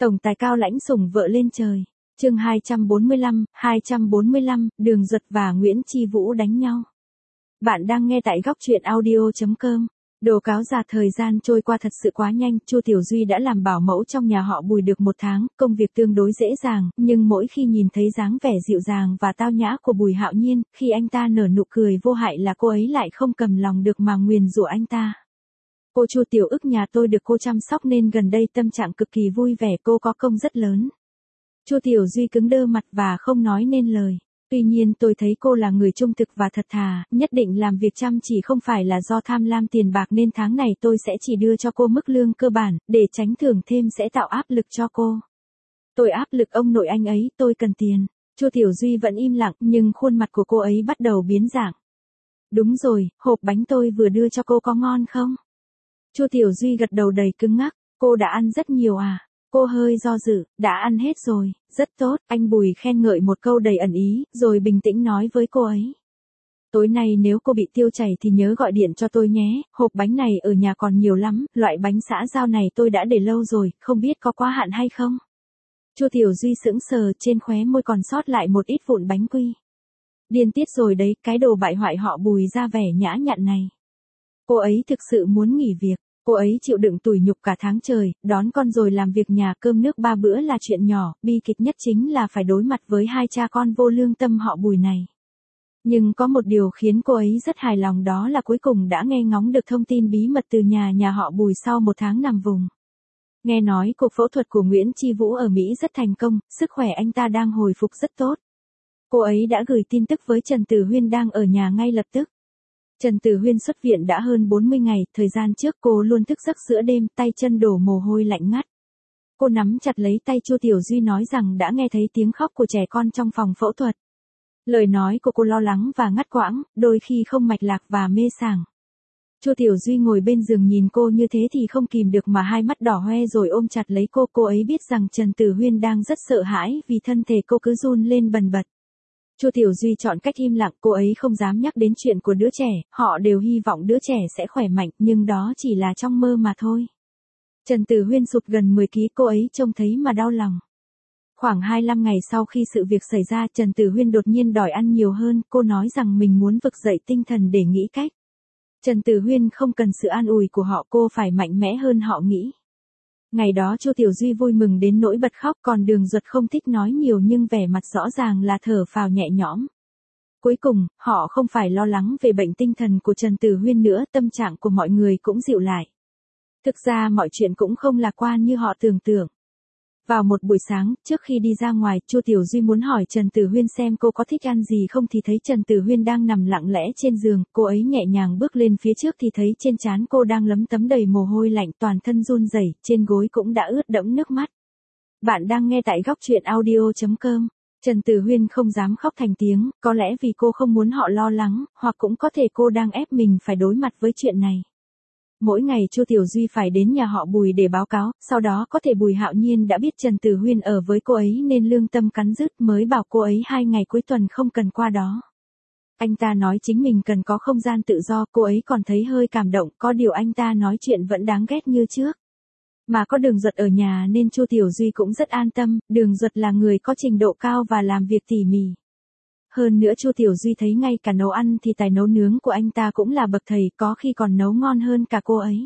Tổng tài cao lãnh sủng vợ lên trời. Chương 245, Đường Duật và Nguyễn Chi Vũ đánh nhau. Bạn đang nghe tại góc truyện audio.com. Đồ cáo già thời gian trôi qua thật sự quá nhanh, Chu Tiểu Duy đã làm bảo mẫu trong nhà họ Bùi được 1 tháng, công việc tương đối dễ dàng, nhưng mỗi khi nhìn thấy dáng vẻ dịu dàng và tao nhã của Bùi Hạo Nhiên, khi anh ta nở nụ cười vô hại là cô ấy lại không cầm lòng được mà nguyền rủa anh ta. Cô Chu tiểu ức nhà tôi được cô chăm sóc nên gần đây tâm trạng cực kỳ vui vẻ, cô có công rất lớn. Chu Tiểu Duy cứng đơ mặt và không nói nên lời. Tuy nhiên tôi thấy cô là người trung thực và thật thà, nhất định làm việc chăm chỉ không phải là do tham lam tiền bạc nên tháng này tôi sẽ chỉ đưa cho cô mức lương cơ bản, để tránh thưởng thêm sẽ tạo áp lực cho cô. Tôi áp lực ông nội anh ấy, tôi cần tiền. Chu Tiểu Duy vẫn im lặng nhưng khuôn mặt của cô ấy bắt đầu biến dạng. Đúng rồi, hộp bánh tôi vừa đưa cho cô có ngon không? Chu Tiểu Duy gật đầu đầy cứng ngắc, cô đã ăn rất nhiều à? Cô hơi do dự, đã ăn hết rồi, rất tốt, anh Bùi khen ngợi một câu đầy ẩn ý, rồi bình tĩnh nói với cô ấy. Tối nay nếu cô bị tiêu chảy thì nhớ gọi điện cho tôi nhé, hộp bánh này ở nhà còn nhiều lắm, loại bánh xã giao này tôi đã để lâu rồi, không biết có quá hạn hay không? Chu Tiểu Duy sững sờ, trên khóe môi còn sót lại một ít vụn bánh quy. Điên tiết rồi đấy, cái đồ bại hoại họ Bùi ra vẻ nhã nhặn này. Cô ấy thực sự muốn nghỉ việc. Cô ấy chịu đựng tủi nhục cả tháng trời, đón con rồi làm việc nhà cơm nước 3 bữa là chuyện nhỏ, bi kịch nhất chính là phải đối mặt với 2 cha con vô lương tâm họ Bùi này. Nhưng có một điều khiến cô ấy rất hài lòng, đó là cuối cùng đã nghe ngóng được thông tin bí mật từ nhà họ Bùi sau 1 tháng nằm vùng. Nghe nói cuộc phẫu thuật của Nguyễn Chi Vũ ở Mỹ rất thành công, sức khỏe anh ta đang hồi phục rất tốt. Cô ấy đã gửi tin tức với Trần Tử Huyên đang ở nhà ngay lập tức. Trần Tử Huyên xuất viện đã hơn 40 ngày, thời gian trước cô luôn thức giấc giữa đêm, tay chân đổ mồ hôi lạnh ngắt. Cô nắm chặt lấy tay Chu Tiểu Duy nói rằng đã nghe thấy tiếng khóc của trẻ con trong phòng phẫu thuật. Lời nói của cô lo lắng và ngắt quãng, đôi khi không mạch lạc và mê sảng. Chu Tiểu Duy ngồi bên giường nhìn cô như thế thì không kìm được mà hai mắt đỏ hoe rồi ôm chặt lấy cô ấy biết rằng Trần Tử Huyên đang rất sợ hãi vì thân thể cô cứ run lên bần bật. Chu Tiểu Duy chọn cách im lặng, cô ấy không dám nhắc đến chuyện của đứa trẻ, họ đều hy vọng đứa trẻ sẽ khỏe mạnh, nhưng đó chỉ là trong mơ mà thôi. Trần Tử Huyên sụt gần 10 kg, cô ấy trông thấy mà đau lòng. Khoảng 25 ngày sau khi sự việc xảy ra, Trần Tử Huyên đột nhiên đòi ăn nhiều hơn, cô nói rằng mình muốn vực dậy tinh thần để nghĩ cách. Trần Tử Huyên không cần sự an ủi của họ, cô phải mạnh mẽ hơn họ nghĩ. Ngày đó Chu Tiểu Duy vui mừng đến nỗi bật khóc, còn Đường Duật không thích nói nhiều nhưng vẻ mặt rõ ràng là thở phào nhẹ nhõm. Cuối cùng, họ không phải lo lắng về bệnh tinh thần của Trần Tử Huyên nữa, tâm trạng của mọi người cũng dịu lại. Thực ra mọi chuyện cũng không lạc quan như họ tưởng tượng. Vào một buổi sáng, trước khi đi ra ngoài, Chu Tiểu Duy muốn hỏi Trần Tử Huyên xem cô có thích ăn gì không thì thấy Trần Tử Huyên đang nằm lặng lẽ trên giường, cô ấy nhẹ nhàng bước lên phía trước thì thấy trên trán cô đang lấm tấm đầy mồ hôi lạnh, toàn thân run rẩy, trên gối cũng đã ướt đẫm nước mắt. Bạn đang nghe tại góc truyện audio.com. Trần Tử Huyên không dám khóc thành tiếng, có lẽ vì cô không muốn họ lo lắng, hoặc cũng có thể cô đang ép mình phải đối mặt với chuyện này. Mỗi ngày Chu Tiểu Duy phải đến nhà họ Bùi để báo cáo, sau đó có thể Bùi Hạo Nhiên đã biết Trần Tử Huyên ở với cô ấy nên lương tâm cắn rứt mới bảo cô ấy 2 ngày cuối tuần không cần qua đó. Anh ta nói chính mình cần có không gian tự do, cô ấy còn thấy hơi cảm động, có điều anh ta nói chuyện vẫn đáng ghét như trước. Mà có Đường Duật ở nhà nên Chu Tiểu Duy cũng rất an tâm, Đường Duật là người có trình độ cao và làm việc tỉ mỉ. Hơn nữa Chu Tiểu Duy thấy ngay cả nấu ăn thì tài nấu nướng của anh ta cũng là bậc thầy, có khi còn nấu ngon hơn cả cô ấy.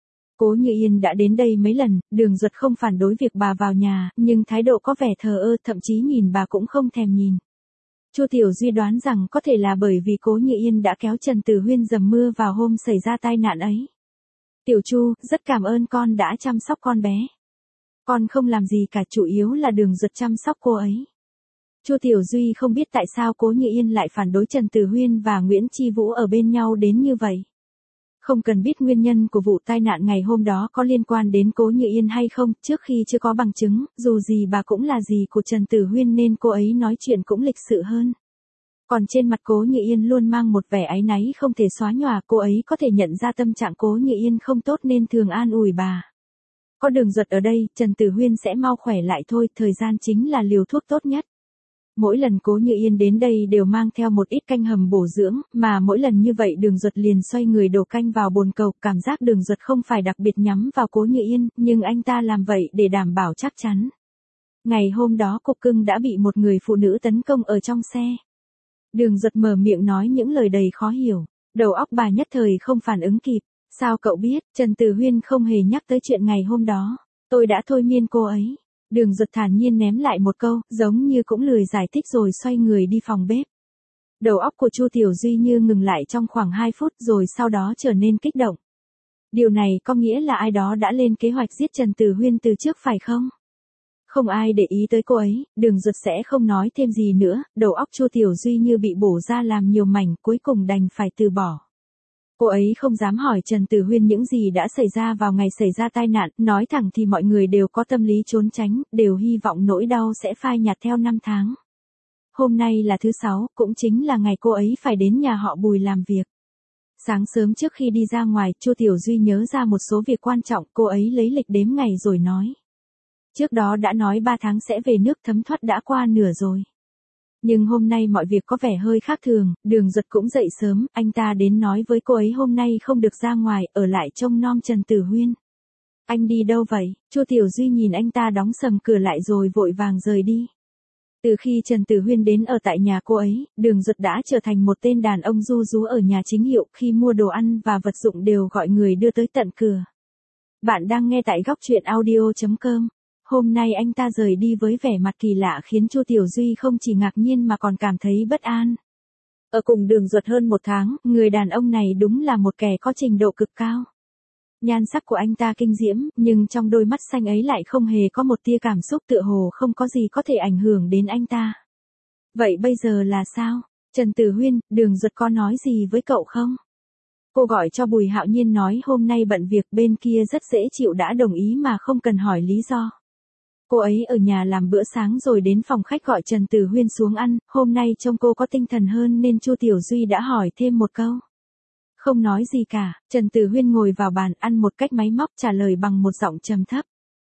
Cố Như Yên đã đến đây mấy lần, Đường Duật không phản đối việc bà vào nhà, nhưng thái độ có vẻ thờ ơ, thậm chí nhìn bà cũng không thèm nhìn. Chu Tiểu Duy đoán rằng có thể là bởi vì Cố Như Yên đã kéo Trần Tử Huyên dầm mưa vào hôm xảy ra tai nạn ấy. Tiểu Chu, rất cảm ơn con đã chăm sóc con bé. Con không làm gì cả, chủ yếu là Đường Duật chăm sóc cô ấy. Chu Tiểu Duy không biết tại sao Cố Như Yên lại phản đối Trần Tử Huyên và Nguyễn Chi Vũ ở bên nhau đến như vậy. Không cần biết nguyên nhân của vụ tai nạn ngày hôm đó có liên quan đến Cố Như Yên hay không, trước khi chưa có bằng chứng, dù gì bà cũng là dì của Trần Tử Huyên nên cô ấy nói chuyện cũng lịch sự hơn. Còn trên mặt Cố Như Yên luôn mang một vẻ áy náy không thể xóa nhòa, cô ấy có thể nhận ra tâm trạng Cố Như Yên không tốt nên thường an ủi bà. Có Đường Duật ở đây, Trần Tử Huyên sẽ mau khỏe lại thôi, thời gian chính là liều thuốc tốt nhất. Mỗi lần Cố Như Yên đến đây đều mang theo một ít canh hầm bổ dưỡng, mà mỗi lần như vậy Đường Duật liền xoay người đổ canh vào bồn cầu, cảm giác Đường Duật không phải đặc biệt nhắm vào Cố Như Yên, nhưng anh ta làm vậy để đảm bảo chắc chắn. Ngày hôm đó Cục Cưng đã bị một người phụ nữ tấn công ở trong xe. Đường Duật mở miệng nói những lời đầy khó hiểu, đầu óc bà nhất thời không phản ứng kịp. Sao cậu biết? Trần Tử Huyên không hề nhắc tới chuyện ngày hôm đó. Tôi đã thôi miên cô ấy. Đường Duật thản nhiên ném lại một câu, giống như cũng lười giải thích rồi xoay người đi phòng bếp. Đầu óc của Chu Tiểu Duy như ngừng lại trong khoảng 2 phút rồi sau đó trở nên kích động. Điều này có nghĩa là ai đó đã lên kế hoạch giết Trần Tử Huyên từ trước phải không? Không ai để ý tới cô ấy, Đường Duật sẽ không nói thêm gì nữa, đầu óc Chu Tiểu Duy như bị bổ ra làm nhiều mảnh, cuối cùng đành phải từ bỏ. Cô ấy không dám hỏi Trần Tử Huyên những gì đã xảy ra vào ngày xảy ra tai nạn, nói thẳng thì mọi người đều có tâm lý trốn tránh, đều hy vọng nỗi đau sẽ phai nhạt theo năm tháng. Hôm nay là thứ 6, cũng chính là ngày cô ấy phải đến nhà họ Bùi làm việc. Sáng sớm trước khi đi ra ngoài, Chu Tiểu Duy nhớ ra một số việc quan trọng, cô ấy lấy lịch đếm ngày rồi nói. Trước đó đã nói 3 tháng sẽ về nước, thấm thoát đã qua nửa rồi. Nhưng hôm nay mọi việc có vẻ hơi khác thường, Đường Duật cũng dậy sớm, anh ta đến nói với cô ấy hôm nay không được ra ngoài, ở lại trông nom Trần Tử Huyên. Anh đi đâu vậy? Chu Tiểu Duy nhìn anh ta đóng sầm cửa lại rồi vội vàng rời đi. Từ khi Trần Tử Huyên đến ở tại nhà cô ấy, Đường Duật đã trở thành một tên đàn ông ru rú ở nhà chính hiệu, khi mua đồ ăn và vật dụng đều gọi người đưa tới tận cửa. Bạn đang nghe tại góc truyện audio.com. Hôm nay anh ta rời đi với vẻ mặt kỳ lạ khiến Chu Tiểu Duy không chỉ ngạc nhiên mà còn cảm thấy bất an. Ở cùng Đường Duật hơn 1 tháng, người đàn ông này đúng là một kẻ có trình độ cực cao. Nhan sắc của anh ta kinh diễm, nhưng trong đôi mắt xanh ấy lại không hề có một tia cảm xúc, tựa hồ không có gì có thể ảnh hưởng đến anh ta. Vậy bây giờ là sao? Trần Tử Huyên, Đường Duật có nói gì với cậu không? Cô gọi cho Bùi Hạo Nhiên nói hôm nay bận việc, bên kia rất dễ chịu đã đồng ý mà không cần hỏi lý do. Cô ấy ở nhà làm bữa sáng rồi đến phòng khách gọi Trần Tử Huyên xuống ăn, hôm nay trông cô có tinh thần hơn nên Chu Tiểu Duy đã hỏi thêm một câu. Không nói gì cả, Trần Tử Huyên ngồi vào bàn ăn một cách máy móc, trả lời bằng một giọng trầm thấp.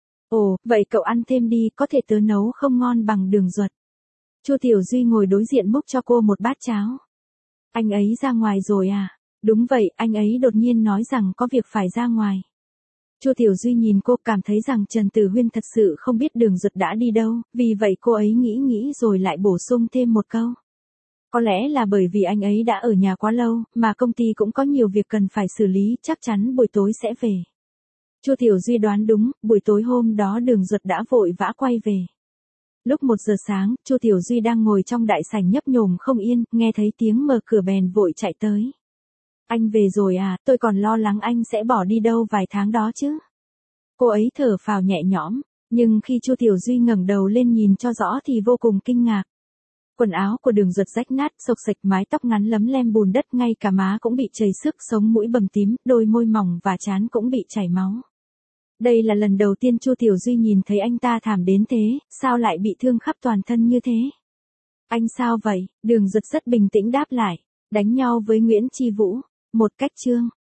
Ồ, vậy cậu ăn thêm đi, có thể tớ nấu không ngon bằng Đường Duật. Chu Tiểu Duy ngồi đối diện múc cho cô một bát cháo. Anh ấy ra ngoài rồi à? Đúng vậy, anh ấy đột nhiên nói rằng có việc phải ra ngoài. Chu Tiểu Duy nhìn cô, cảm thấy rằng Trần Tử Huyên thật sự không biết Đường Duật đã đi đâu, vì vậy cô ấy nghĩ rồi lại bổ sung thêm một câu. Có lẽ là bởi vì anh ấy đã ở nhà quá lâu, mà công ty cũng có nhiều việc cần phải xử lý, chắc chắn buổi tối sẽ về. Chu Tiểu Duy đoán đúng, buổi tối hôm đó Đường Duật đã vội vã quay về. Lúc 1 giờ sáng, Chu Tiểu Duy đang ngồi trong đại sảnh nhấp nhổm không yên, nghe thấy tiếng mở cửa bèn vội chạy tới. Anh về rồi à, tôi còn lo lắng anh sẽ bỏ đi đâu vài tháng đó chứ. Cô ấy thở phào nhẹ nhõm, nhưng khi Chu Tiểu Duy ngẩng đầu lên nhìn cho rõ thì vô cùng kinh ngạc. Quần áo của Đường Duật rách nát, xộc xệch, mái tóc ngắn lấm lem bùn đất, ngay cả má cũng bị trầy xước, sống mũi bầm tím, đôi môi mỏng và trán cũng bị chảy máu. Đây là lần đầu tiên Chu Tiểu Duy nhìn thấy anh ta thảm đến thế, sao lại bị thương khắp toàn thân như thế? Anh sao vậy? Đường Duật rất bình tĩnh đáp lại, đánh nhau với Nguyễn Chi Vũ. Một cách chương.